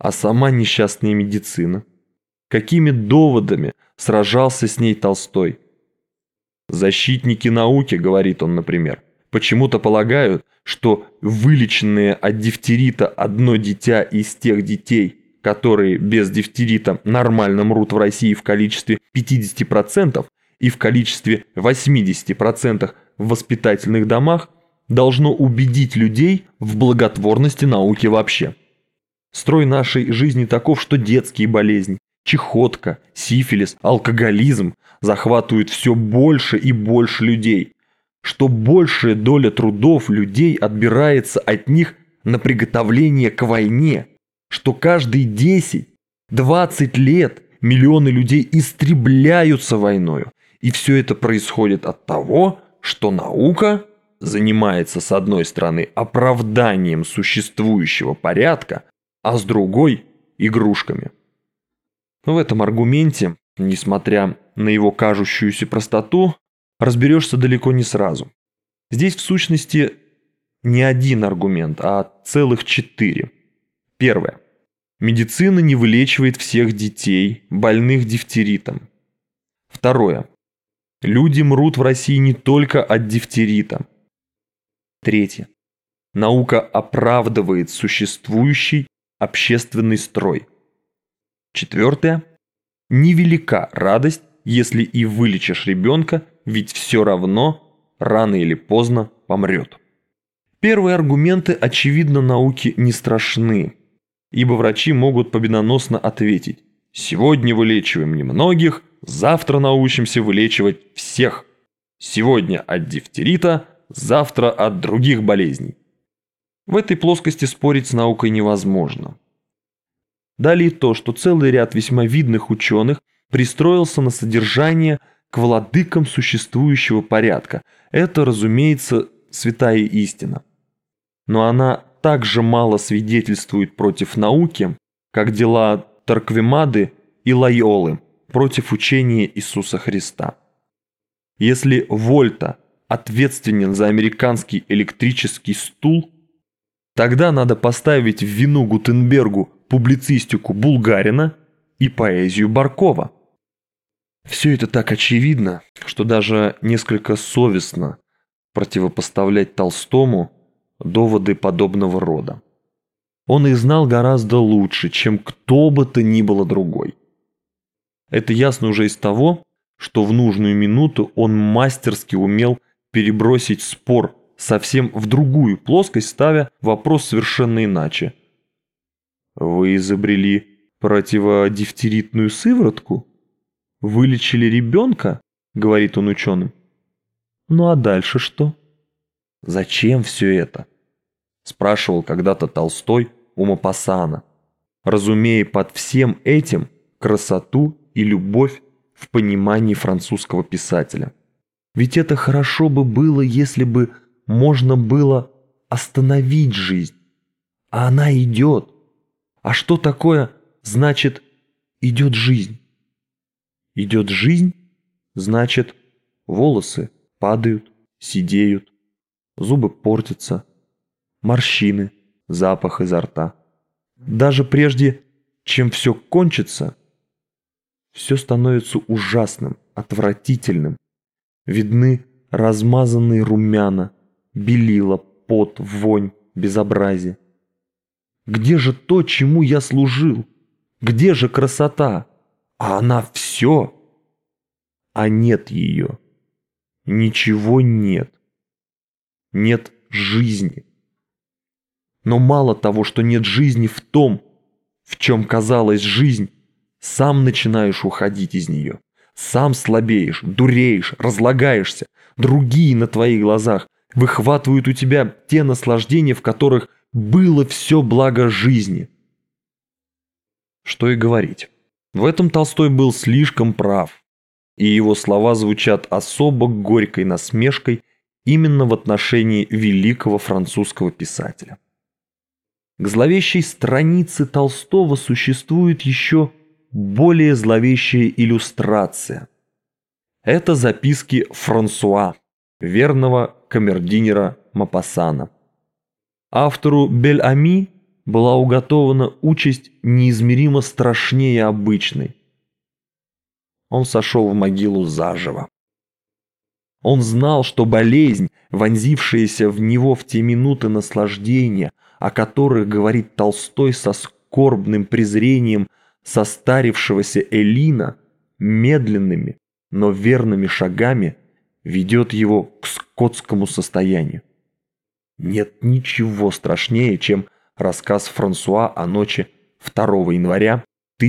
а сама несчастная медицина? Какими доводами сражался с ней Толстой? «Защитники науки, — говорит он, например, — почему-то полагают, что вылеченное от дифтерита одно дитя из тех детей, которые без дифтерита нормально мрут в России в количестве 50% и в количестве 80% в воспитательных домах, должно убедить людей в благотворности науки вообще. Строй нашей жизни таков, что детские болезни, чехотка, сифилис, алкоголизм захватывают все больше и больше людей, что большая доля трудов людей отбирается от них на приготовление к войне, что каждые 10-20 лет миллионы людей истребляются войною, и все это происходит от того, что наука занимается с одной стороны оправданием существующего порядка, а с другой – игрушками. В этом аргументе, несмотря на его кажущуюся простоту, разберешься далеко не сразу. Здесь в сущности не один аргумент, а целых 4. Первое. Медицина не вылечивает всех детей, больных дифтеритом. Второе. Люди мрут в России не только от дифтерита. Третье. Наука оправдывает существующий общественный строй. Четвертое. Невелика радость, если и вылечишь ребенка, ведь все равно рано или поздно помрет. Первые аргументы, очевидно, науке не страшны, ибо врачи могут победоносно ответить: сегодня вылечиваем немногих, завтра научимся вылечивать всех. Сегодня от дифтерита, завтра от других болезней. В этой плоскости спорить с наукой невозможно. Далее то, что целый ряд весьма видных ученых пристроился на содержание к владыкам существующего порядка. Это, разумеется, святая истина. Но она так же мало свидетельствует против науки, как дела Торквемады и Лойолы против учения Иисуса Христа. Если Вольта ответственен за американский электрический стул, тогда надо поставить в вину Гутенбергу публицистику Булгарина и поэзию Баркова. Все это так очевидно, что даже несколько совестно противопоставлять Толстому доводы подобного рода. Он их знал гораздо лучше, чем кто бы то ни было другой. Это ясно уже из того, что в нужную минуту он мастерски умел перебросить спор совсем в другую плоскость, ставя вопрос совершенно иначе. «Вы изобрели противодифтеритную сыворотку? Вылечили ребенка?» — говорит он ученым. «Ну а дальше что? Зачем все это?» — спрашивал когда-то Толстой у Мопассана, разумея под всем этим красоту и любовь в понимании французского писателя. Ведь это хорошо бы было, если бы можно было остановить жизнь. А она идет. А что такое значит идет жизнь? Идет жизнь, значит волосы падают, седеют, зубы портятся, морщины, запах изо рта. Даже прежде, чем все кончится, все становится ужасным, отвратительным. Видны размазанные румяна, белила, пот, вонь, безобразие. Где же то, чему я служил? Где же красота? А она все. А нет ее. Ничего нет. Нет жизни. Но мало того, что нет жизни в том, в чем казалась жизнь, сам начинаешь уходить из нее. Сам слабеешь, дуреешь, разлагаешься. Другие на твоих глазах выхватывают у тебя те наслаждения, в которых было все благо жизни. Что и говорить. В этом Толстой был слишком прав, и его слова звучат особо горькой насмешкой именно в отношении великого французского писателя. К зловещей странице Толстого существует еще более зловещая иллюстрация. Это записки Франсуа, верного камердинера Мопассана. Автору Бель-Ами была уготована участь неизмеримо страшнее обычной. Он сошел в могилу заживо. Он знал, что болезнь, вонзившаяся в него в те минуты наслаждения, о которых говорит Толстой со скорбным презрением состарившегося Эллина, медленными, но верными шагами ведет его к скотскому состоянию. Нет ничего страшнее, чем рассказ Франсуа о ночи 2 января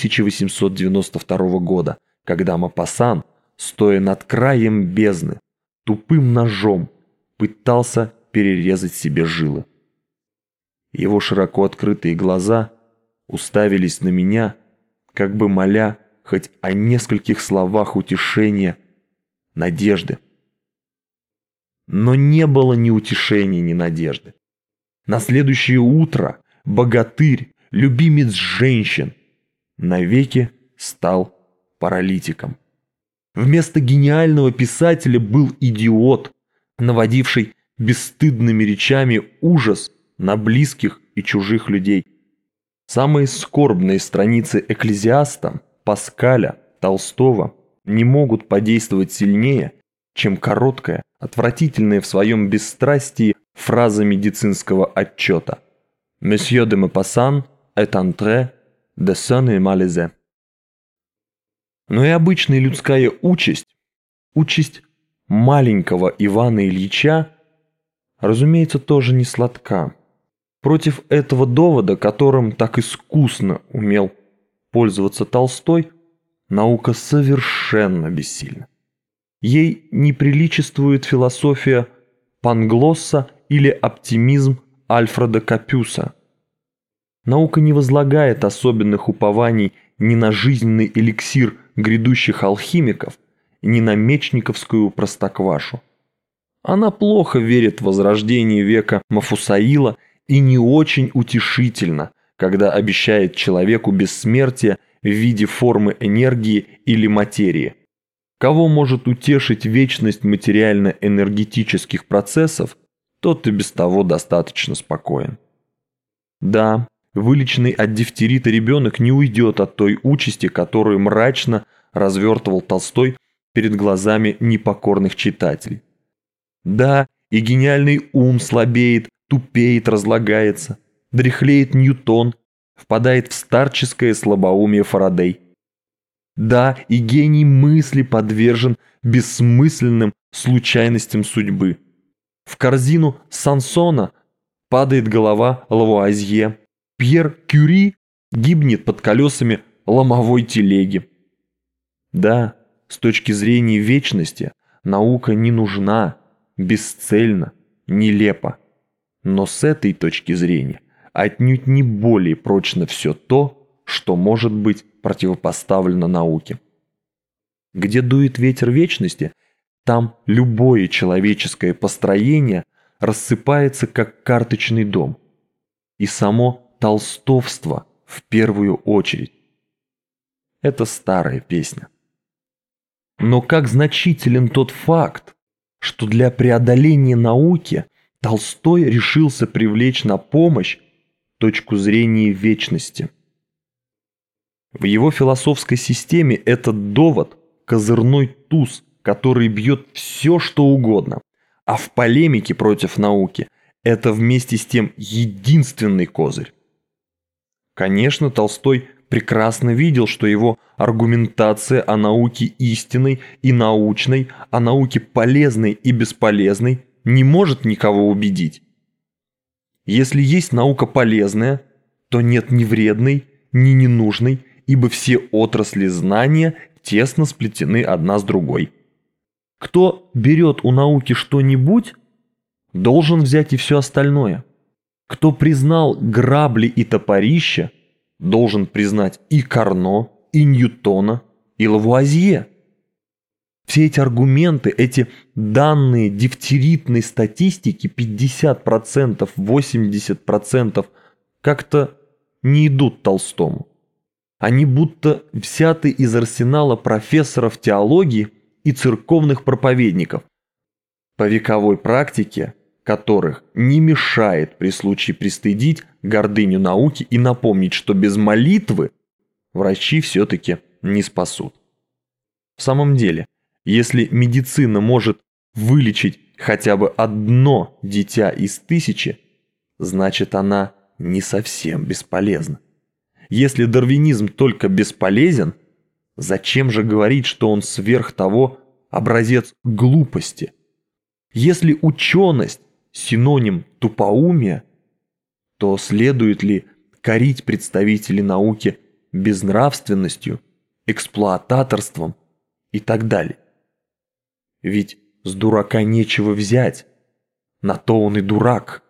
1892 года, когда Мопассан, стоя над краем бездны, тупым ножом пытался перерезать себе жилы. Его широко открытые глаза уставились на меня, как бы моля хоть о нескольких словах утешения, надежды. Но не было ни утешения, ни надежды. На следующее утро богатырь, любимец женщин, навеки стал паралитиком. Вместо гениального писателя был идиот, наводивший бесстыдными речами ужас на близких и чужих людей. Самые скорбные страницы Экклезиаста, Паскаля, Толстого не могут подействовать сильнее, чем короткая, отвратительная в своем бесстрастии фраза медицинского отчета «Monsieur de Maupassant est entré de son et malaise». Но и обычная людская участь маленького Ивана Ильича, разумеется, тоже не сладка. Против этого довода, которым так искусно умел пользоваться Толстой, наука совершенно бессильна. Ей не приличествует философия Панглосса или оптимизм Альфреда Капюса. Наука не возлагает особенных упований ни на жизненный эликсир грядущих алхимиков, ни на мечниковскую простоквашу. Она плохо верит в возрождение века Мафусаила и не очень утешительно, когда обещает человеку бессмертие в виде формы энергии или материи. Кого может утешить вечность материально-энергетических процессов, тот и без того достаточно спокоен. Да, вылеченный от дифтерита ребенок не уйдет от той участи, которую мрачно развертывал Толстой перед глазами непокорных читателей. Да, и гениальный ум слабеет, тупеет, разлагается, дряхлеет Ньютон, впадает в старческое слабоумие Фарадей. Да, и гений мысли подвержен бессмысленным случайностям судьбы. В корзину Сансона падает голова Лавуазье. Пьер Кюри гибнет под колесами ломовой телеги. Да, с точки зрения вечности наука не нужна, бесцельна, нелепа. Но с этой точки зрения отнюдь не более прочно все то, что может быть противопоставлено науке. Где дует ветер вечности, там любое человеческое построение рассыпается, как карточный дом. И само толстовство в первую очередь. Это старая песня. Но как значителен тот факт, что для преодоления науки Толстой решился привлечь на помощь точку зрения вечности. В его философской системе этот довод – козырной туз, который бьет все, что угодно, а в полемике против науки это вместе с тем единственный козырь. Конечно, Толстой прекрасно видел, что его аргументация о науке истинной и научной, о науке полезной и бесполезной не может никого убедить. Если есть наука полезная, то нет ни вредной, ни ненужной, ибо все отрасли знания тесно сплетены одна с другой. Кто берет у науки что-нибудь, должен взять и все остальное. Кто признал грабли и топорища, должен признать и Карно, и Ньютона, и Лавуазье. Все эти аргументы, эти данные дифтеритной статистики 50%, 80% как-то не идут Толстому. Они будто взяты из арсенала профессоров теологии и церковных проповедников. По вековой практике которых не мешает при случае пристыдить гордыню науки и напомнить, что без молитвы врачи все-таки не спасут. В самом деле, если медицина может вылечить хотя бы одно дитя из 1000, значит она не совсем бесполезна. Если дарвинизм только бесполезен, зачем же говорить, что он сверх того образец глупости? Если ученость – синоним тупоумия, то следует ли корить представителей науки безнравственностью, эксплуататорством и так далее? Ведь с дурака нечего взять, на то он и дурак.